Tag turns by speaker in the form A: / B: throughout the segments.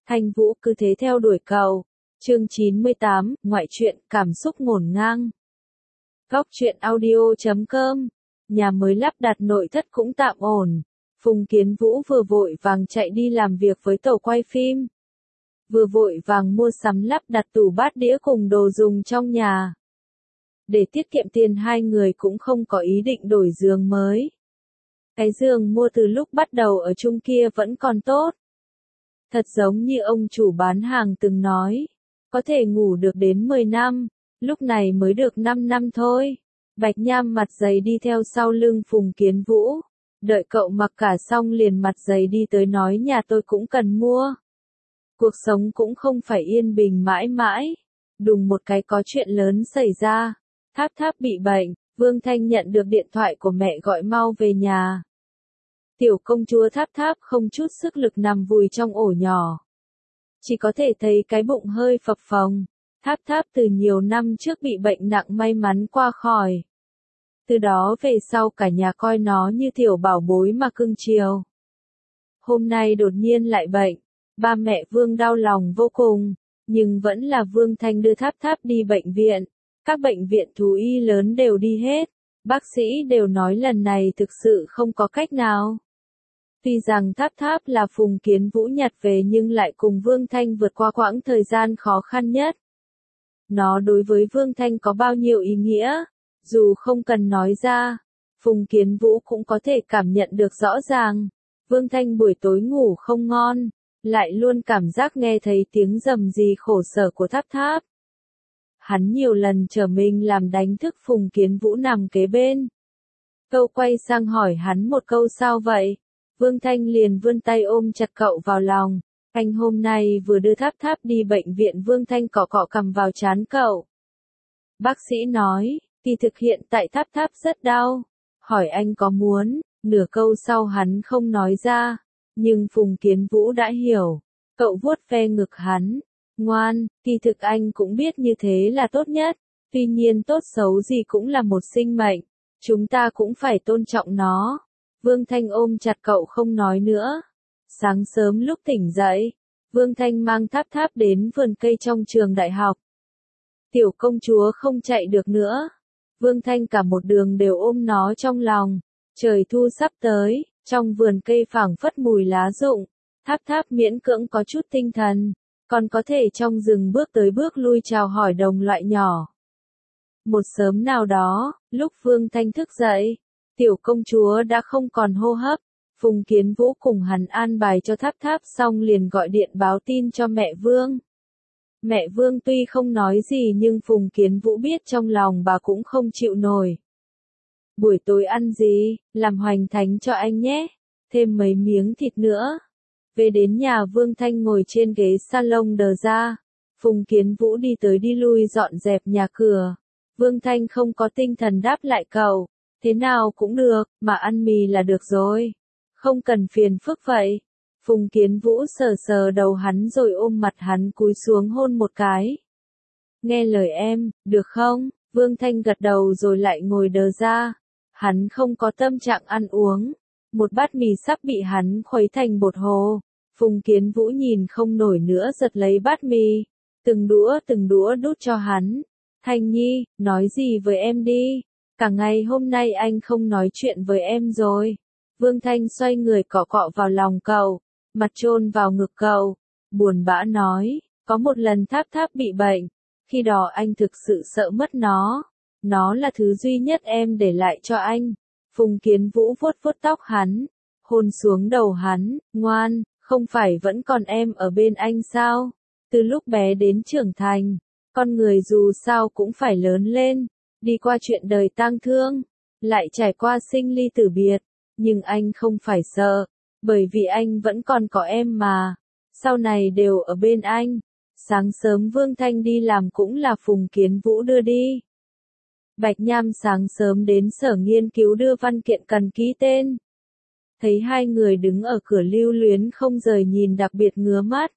A: Thanh Vũ cứ thế theo đuổi cậu. Chương 98, ngoại truyện, cảm xúc ngổn ngang. Góc truyện audio.com. Nhà mới lắp đặt nội thất cũng tạm ổn. Phùng Kiến Vũ vừa vội vàng chạy đi làm việc với tổ quay phim, vừa vội vàng mua sắm lắp đặt tủ bát đĩa cùng đồ dùng trong nhà. Để tiết kiệm tiền, hai người cũng không có ý định đổi giường mới. Cái giường mua từ lúc bắt đầu ở chung kia vẫn còn tốt. Thật giống như ông chủ bán hàng từng nói, có thể ngủ được đến 10 năm, lúc này mới được 5 năm thôi. Bạch Nham mặt dày đi theo sau lưng Phùng Kiến Vũ, đợi cậu mặc cả xong liền mặt dày đi tới nói nhà tôi cũng cần mua. Cuộc sống cũng không phải yên bình mãi mãi. Đùng một cái có chuyện lớn xảy ra, Tháp Tháp bị bệnh, Vương Thanh nhận được điện thoại của mẹ gọi mau về nhà. Tiểu công chúa Tháp Tháp không chút sức lực nằm vùi trong ổ nhỏ. Chỉ có thể thấy cái bụng hơi phập phồng. Tháp Tháp từ nhiều năm trước bị bệnh nặng may mắn qua khỏi. Từ đó về sau cả nhà coi nó như tiểu bảo bối mà cưng chiều. Hôm nay đột nhiên lại bệnh, ba mẹ Vương đau lòng vô cùng, nhưng vẫn là Vương Thanh đưa Tháp Tháp đi bệnh viện. Các bệnh viện thú y lớn đều đi hết, bác sĩ đều nói lần này thực sự không có cách nào. Tuy rằng Tháp Tháp là Phùng Kiến Vũ nhặt về nhưng lại cùng Vương Thanh vượt qua quãng thời gian khó khăn nhất. Nó đối với Vương Thanh có bao nhiêu ý nghĩa, dù không cần nói ra, Phùng Kiến Vũ cũng có thể cảm nhận được rõ ràng. Vương Thanh buổi tối ngủ không ngon, lại luôn cảm giác nghe thấy tiếng rầm rì khổ sở của Tháp Tháp. Hắn nhiều lần trở mình làm đánh thức Phùng Kiến Vũ nằm kế bên. Cậu quay sang hỏi hắn một câu sao vậy? Vương Thanh liền vươn tay ôm chặt cậu vào lòng. Anh hôm nay vừa đưa Tháp Tháp đi bệnh viện. Vương Thanh cọ cọ cằm vào trán cậu. Bác sĩ nói, kỳ thực hiện tại Tháp Tháp rất đau. Hỏi anh có muốn, nửa câu sau hắn không nói ra. Nhưng Phùng Kiến Vũ đã hiểu. Cậu vuốt ve ngực hắn. Ngoan, kỳ thực anh cũng biết như thế là tốt nhất. Tuy nhiên tốt xấu gì cũng là một sinh mệnh. Chúng ta cũng phải tôn trọng nó. Vương Thanh ôm chặt cậu không nói nữa. Sáng sớm lúc tỉnh dậy, Vương Thanh mang Tháp Tháp đến vườn cây trong trường đại học. Tiểu công chúa không chạy được nữa. Vương Thanh cả một đường đều ôm nó trong lòng. Trời thu sắp tới, trong vườn cây phảng phất mùi lá rụng. Tháp Tháp miễn cưỡng có chút tinh thần, còn có thể trong rừng bước tới bước lui chào hỏi đồng loại nhỏ. Một sớm nào đó, lúc Vương Thanh thức dậy, tiểu công chúa đã không còn hô hấp. Phùng Kiến Vũ cùng hắn an bài cho Tháp Tháp xong liền gọi điện báo tin cho mẹ Vương. Mẹ Vương tuy không nói gì nhưng Phùng Kiến Vũ biết trong lòng bà cũng không chịu nổi. Buổi tối ăn gì, làm hoành thánh cho anh nhé, thêm mấy miếng thịt nữa. Về đến nhà Vương Thanh ngồi trên ghế salon đờ ra. Phùng Kiến Vũ đi tới đi lui dọn dẹp nhà cửa. Vương Thanh không có tinh thần đáp lại cậu. Thế nào cũng được, mà ăn mì là được rồi. Không cần phiền phức vậy. Phùng Kiến Vũ sờ sờ đầu hắn rồi ôm mặt hắn cúi xuống hôn một cái. Nghe lời em, được không? Vương Thanh gật đầu rồi lại ngồi đờ ra. Hắn không có tâm trạng ăn uống. Một bát mì sắp bị hắn khuấy thành bột hồ. Phùng Kiến Vũ nhìn không nổi nữa giật lấy bát mì. Từng đũa đút cho hắn. Thanh Nhi, nói gì với em đi. Cả ngày hôm nay anh không nói chuyện với em rồi. Vương Thanh xoay người cọ cọ vào lòng cậu, mặt chôn vào ngực cậu, buồn bã nói, có một lần Tháp Tháp bị bệnh, khi đó anh thực sự sợ mất nó. Nó là thứ duy nhất em để lại cho anh. Phùng Kiến Vũ vuốt vuốt tóc hắn, hôn xuống đầu hắn, ngoan, không phải vẫn còn em ở bên anh sao? Từ lúc bé đến trưởng thành, con người dù sao cũng phải lớn lên, đi qua chuyện đời tang thương, lại trải qua sinh ly tử biệt, nhưng anh không phải sợ, bởi vì anh vẫn còn có em mà, sau này đều ở bên anh. Sáng sớm Vương Thanh đi làm cũng là Phùng Kiến Vũ đưa đi. Bạch Nham sáng sớm đến sở nghiên cứu đưa văn kiện cần ký tên. Thấy hai người đứng ở cửa lưu luyến không rời nhìn đặc biệt ngứa mắt.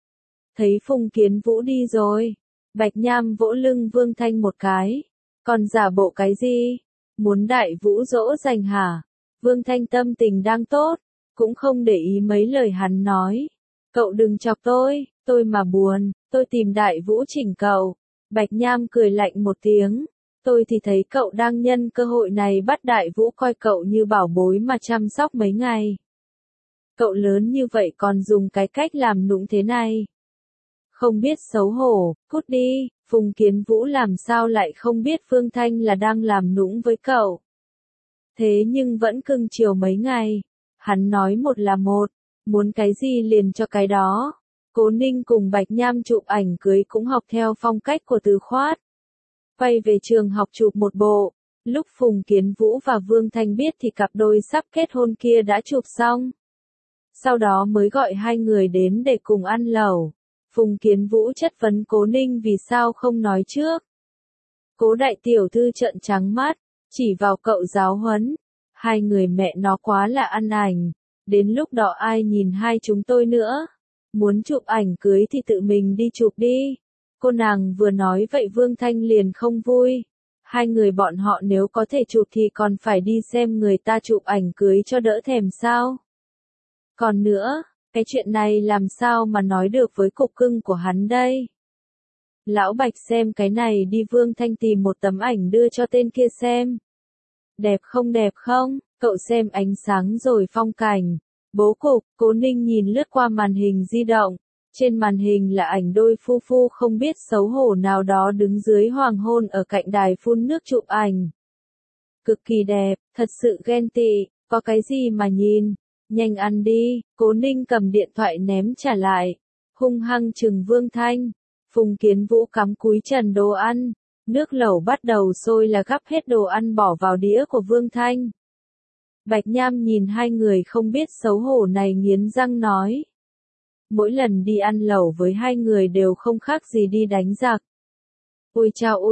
A: Thấy Phùng Kiến Vũ đi rồi, Bạch Nham vỗ lưng Vương Thanh một cái. Còn giả bộ cái gì? Muốn đại vũ dỗ dành hả? Vương Thanh tâm tình đang tốt, cũng không để ý mấy lời hắn nói. Cậu đừng chọc tôi mà buồn, tôi tìm Đại Vũ chỉnh cậu. Bạch Nham cười lạnh một tiếng. Tôi thì thấy cậu đang nhân cơ hội này bắt Đại Vũ coi cậu như bảo bối mà chăm sóc mấy ngày. Cậu lớn như vậy còn dùng cái cách làm nũng thế này. Không biết xấu hổ, cút đi. Phùng Kiến Vũ làm sao lại không biết Phương Thanh là đang làm nũng với cậu. Thế nhưng vẫn cưng chiều mấy ngày. Hắn nói một là một, muốn cái gì liền cho cái đó. Cố Ninh cùng Bạch Nham chụp ảnh cưới cũng học theo phong cách của Từ Khoát. Quay về trường học chụp một bộ. Lúc Phùng Kiến Vũ và Vương Thanh biết thì cặp đôi sắp kết hôn kia đã chụp xong. Sau đó mới gọi hai người đến để cùng ăn lẩu. Phùng Kiến Vũ chất vấn Cố Ninh vì sao không nói trước. Cố đại tiểu thư trợn trắng mắt, chỉ vào cậu giáo huấn. Hai người mẹ nó quá là ăn ảnh. Đến lúc đó ai nhìn hai chúng tôi nữa. Muốn chụp ảnh cưới thì tự mình đi chụp đi. Cô nàng vừa nói vậy Vương Thanh liền không vui. Hai người bọn họ nếu có thể chụp thì còn phải đi xem người ta chụp ảnh cưới cho đỡ thèm sao. Còn nữa, cái chuyện này làm sao mà nói được với cục cưng của hắn đây. Lão Bạch xem cái này đi. Vương Thanh tìm một tấm ảnh đưa cho tên kia xem. Đẹp không, cậu xem ánh sáng rồi phong cảnh. Bố cục, Cố Ninh nhìn lướt qua màn hình di động. Trên màn hình là ảnh đôi phu phu không biết xấu hổ nào đó đứng dưới hoàng hôn ở cạnh đài phun nước chụp ảnh. Cực kỳ đẹp, thật sự ghen tị, có cái gì mà nhìn. Nhanh ăn đi. Cố Ninh cầm điện thoại ném trả lại. Hung hăng chừng Vương Thanh. Phùng Kiến Vũ cắm cúi trần đồ ăn. Nước lẩu bắt đầu sôi là gắp hết đồ ăn bỏ vào đĩa của Vương Thanh. Bạch Nham nhìn hai người không biết xấu hổ này nghiến răng nói. Mỗi lần đi ăn lẩu với hai người đều không khác gì đi đánh giặc. Ôi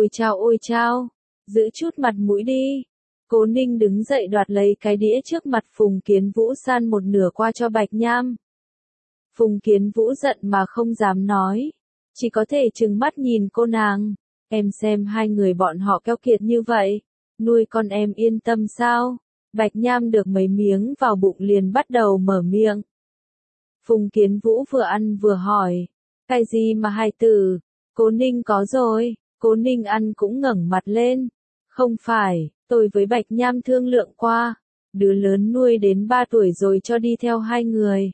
A: chao, giữ chút mặt mũi đi. Cố Ninh đứng dậy đoạt lấy cái đĩa trước mặt Phùng Kiến Vũ san một nửa qua cho Bạch Nham. Phùng Kiến Vũ giận mà không dám nói. Chỉ có thể trừng mắt nhìn cô nàng. Em xem hai người bọn họ keo kiệt như vậy. Nuôi con em yên tâm sao? Bạch Nham được mấy miếng vào bụng liền bắt đầu mở miệng. Phùng Kiến Vũ vừa ăn vừa hỏi. Cái gì mà hài tử? Cố Ninh có rồi. Cố Ninh ăn cũng ngẩng mặt lên. Không phải, tôi với Bạch Nham thương lượng qua. Đứa lớn nuôi đến 3 tuổi rồi cho đi theo hai người.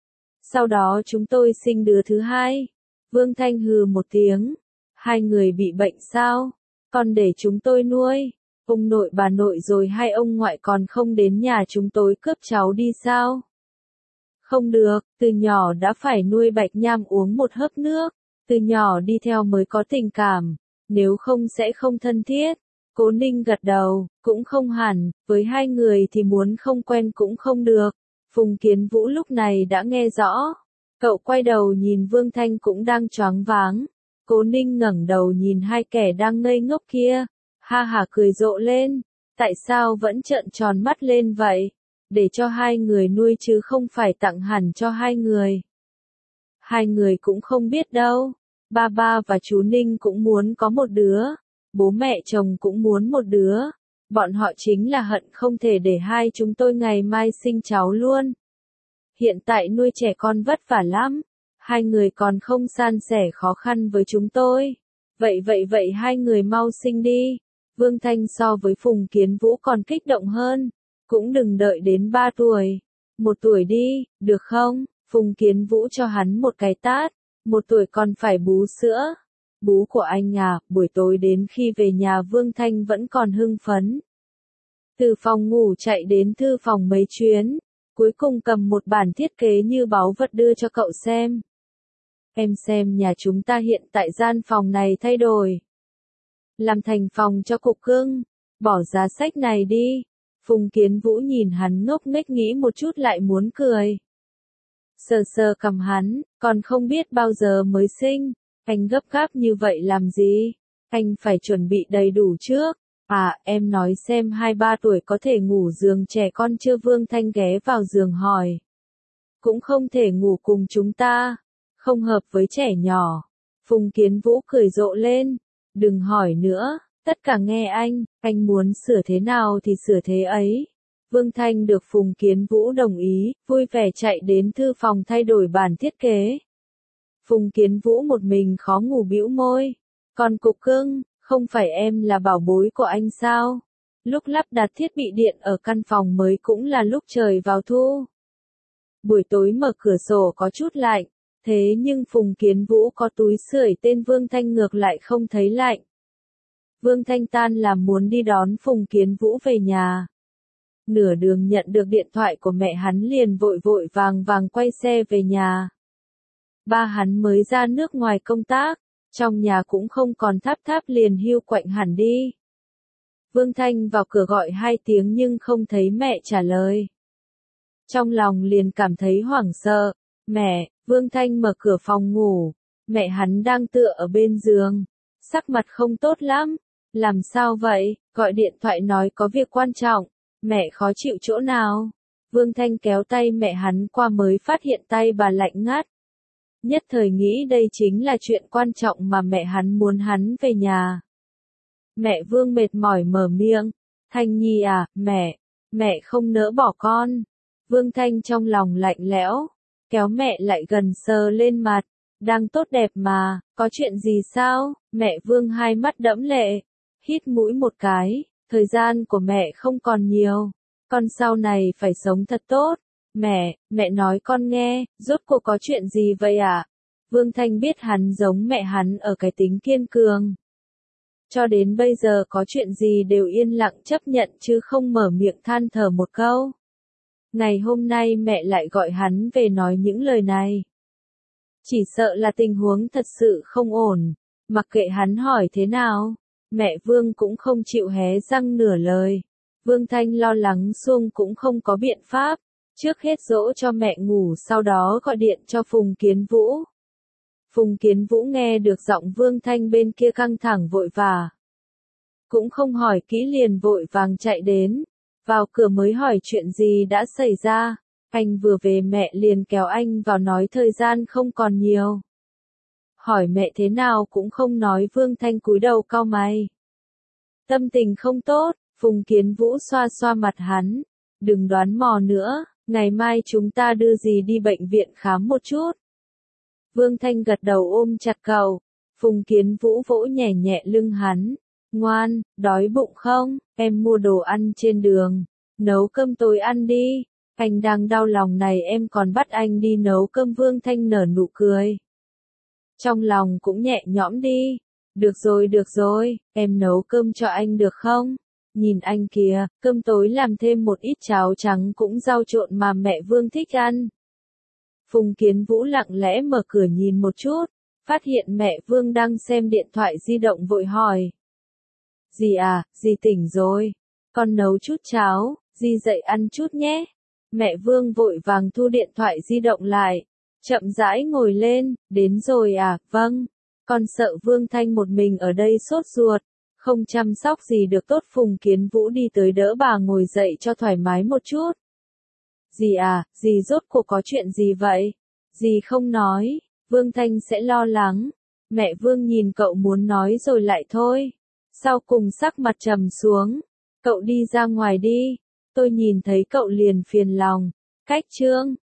A: Sau đó chúng tôi sinh đứa thứ hai. Vương Thanh hừ một tiếng. Hai người bị bệnh sao? Còn để chúng tôi nuôi. Ông nội bà nội rồi hai ông ngoại còn không đến nhà chúng tôi cướp cháu đi sao? Không được, từ nhỏ đã phải nuôi. Bạch Nham uống một hớp nước. Từ nhỏ đi theo mới có tình cảm. Nếu không sẽ không thân thiết. Cố Ninh gật đầu, cũng không hẳn, với hai người thì muốn không quen cũng không được. Phùng Kiến Vũ lúc này đã nghe rõ. Cậu quay đầu nhìn Vương Thanh cũng đang choáng váng. Cố Ninh ngẩng đầu nhìn hai kẻ đang ngây ngốc kia. Ha hả cười rộ lên. Tại sao vẫn trợn tròn mắt lên vậy? Để cho hai người nuôi chứ không phải tặng hẳn cho hai người. Hai người cũng không biết đâu. Ba ba và chú Ninh cũng muốn có một đứa. Bố mẹ chồng cũng muốn một đứa. Bọn họ chính là hận không thể để hai chúng tôi ngày mai sinh cháu luôn. Hiện tại nuôi trẻ con vất vả lắm. Hai người còn không san sẻ khó khăn với chúng tôi. Vậy hai người mau sinh đi. Vương Thanh so với Phùng Kiến Vũ còn kích động hơn. Cũng đừng đợi đến 3 tuổi. 1 tuổi đi, được không? Phùng Kiến Vũ cho hắn một cái tát. 1 tuổi còn phải bú sữa. Bú của anh à, buổi tối đến khi về nhà Vương Thanh vẫn còn hưng phấn. Từ phòng ngủ chạy đến thư phòng mấy chuyến. Cuối cùng cầm một bản thiết kế như báu vật đưa cho cậu xem. Em xem nhà chúng ta hiện tại gian phòng này thay đổi. Làm thành phòng cho cục cưng. Bỏ giá sách này đi. Phùng Kiến Vũ nhìn hắn ngốc nghếch nghĩ một chút lại muốn cười. Sờ cầm hắn, còn không biết bao giờ mới sinh. Anh gấp gáp như vậy làm gì? Anh phải chuẩn bị đầy đủ trước. À, em nói xem 2-3 tuổi có thể ngủ giường trẻ con chưa? Vương Thanh ghé vào giường hỏi. Cũng không thể ngủ cùng chúng ta. Không hợp với trẻ nhỏ. Phùng Kiến Vũ cười rộ lên. Đừng hỏi nữa, tất cả nghe anh muốn sửa thế nào thì sửa thế ấy. Vương Thanh được Phùng Kiến Vũ đồng ý, vui vẻ chạy đến thư phòng thay đổi bản thiết kế. Phùng Kiến Vũ một mình khó ngủ bĩu môi. Còn cục cưng, không phải em là bảo bối của anh sao? Lúc lắp đặt thiết bị điện ở căn phòng mới cũng là lúc trời vào thu. Buổi tối mở cửa sổ có chút lạnh, thế nhưng Phùng Kiến Vũ có túi sưởi tên Vương Thanh ngược lại không thấy lạnh. Vương Thanh tan làm muốn đi đón Phùng Kiến Vũ về nhà. Nửa đường nhận được điện thoại của mẹ hắn liền vội vội vàng vàng quay xe về nhà. Ba hắn mới ra nước ngoài công tác, trong nhà cũng không còn tháp tháp liền hưu quạnh hẳn đi. Vương Thanh vào cửa gọi 2 tiếng nhưng không thấy mẹ trả lời. Trong lòng liền cảm thấy hoảng sợ. Mẹ, Vương Thanh mở cửa phòng ngủ. Mẹ hắn đang tựa ở bên giường. Sắc mặt không tốt lắm. Làm sao vậy? Gọi điện thoại nói có việc quan trọng. Mẹ khó chịu chỗ nào? Vương Thanh kéo tay mẹ hắn qua mới phát hiện tay bà lạnh ngắt. Nhất thời nghĩ đây chính là chuyện quan trọng mà mẹ hắn muốn hắn về nhà. Mẹ Vương mệt mỏi mở miệng. Thanh Nhi à, mẹ không nỡ bỏ con. Vương Thanh trong lòng lạnh lẽo, kéo mẹ lại gần sờ lên mặt. Đang tốt đẹp mà, có chuyện gì sao? Mẹ Vương hai mắt đẫm lệ, hít mũi một cái, thời gian của mẹ không còn nhiều. Con sau này phải sống thật tốt. Mẹ nói con nghe, rốt cuộc có chuyện gì vậy ạ? Vương Thanh biết hắn giống mẹ hắn ở cái tính kiên cường. Cho đến bây giờ có chuyện gì đều yên lặng chấp nhận chứ không mở miệng than thở một câu. Ngày hôm nay mẹ lại gọi hắn về nói những lời này. Chỉ sợ là tình huống thật sự không ổn, mặc kệ hắn hỏi thế nào, mẹ Vương cũng không chịu hé răng nửa lời. Vương Thanh lo lắng xuông cũng không có biện pháp, trước hết dỗ cho mẹ ngủ sau đó gọi điện cho Phùng Kiến Vũ. Phùng Kiến Vũ nghe được giọng Vương Thanh bên kia căng thẳng vội vã. Cũng không hỏi kỹ liền vội vàng chạy đến, vào cửa mới hỏi chuyện gì đã xảy ra. Anh vừa về mẹ liền kéo anh vào nói thời gian không còn nhiều. Hỏi mẹ thế nào cũng không nói. Vương Thanh cúi đầu cau mày. Tâm tình không tốt, Phùng Kiến Vũ xoa xoa mặt hắn. Đừng đoán mò nữa, ngày mai chúng ta đưa dì đi bệnh viện khám một chút. Vương Thanh gật đầu ôm chặt cậu. Phùng Kiến Vũ vỗ nhẹ nhẹ lưng hắn. Ngoan, đói bụng không? Em mua đồ ăn trên đường. Nấu cơm tối ăn đi. Anh đang đau lòng này em còn bắt anh đi nấu cơm. Vương Thanh nở nụ cười. Trong lòng cũng nhẹ nhõm đi. Được rồi, em nấu cơm cho anh được không? Nhìn anh kìa, cơm tối làm thêm một ít cháo trắng cũng rau trộn mà mẹ Vương thích ăn. Phùng Kiến Vũ lặng lẽ mở cửa nhìn một chút, phát hiện mẹ Vương đang xem điện thoại di động vội hỏi. Dì à, dì tỉnh rồi. Con nấu chút cháo, dì dậy ăn chút nhé. Mẹ Vương vội vàng thu điện thoại di động lại. Chậm rãi ngồi lên, đến rồi à, vâng. Con sợ Vương Thanh một mình ở đây sốt ruột, không chăm sóc gì được tốt. Phùng Kiến Vũ đi tới đỡ bà ngồi dậy cho thoải mái một chút. Dì à, dì rốt cuộc có chuyện gì vậy? Dì không nói, Vương Thanh sẽ lo lắng. Mẹ Vương nhìn cậu muốn nói rồi lại thôi. Sau cùng sắc mặt trầm xuống. Cậu đi ra ngoài đi. Tôi nhìn thấy cậu liền phiền lòng. Cách Trương,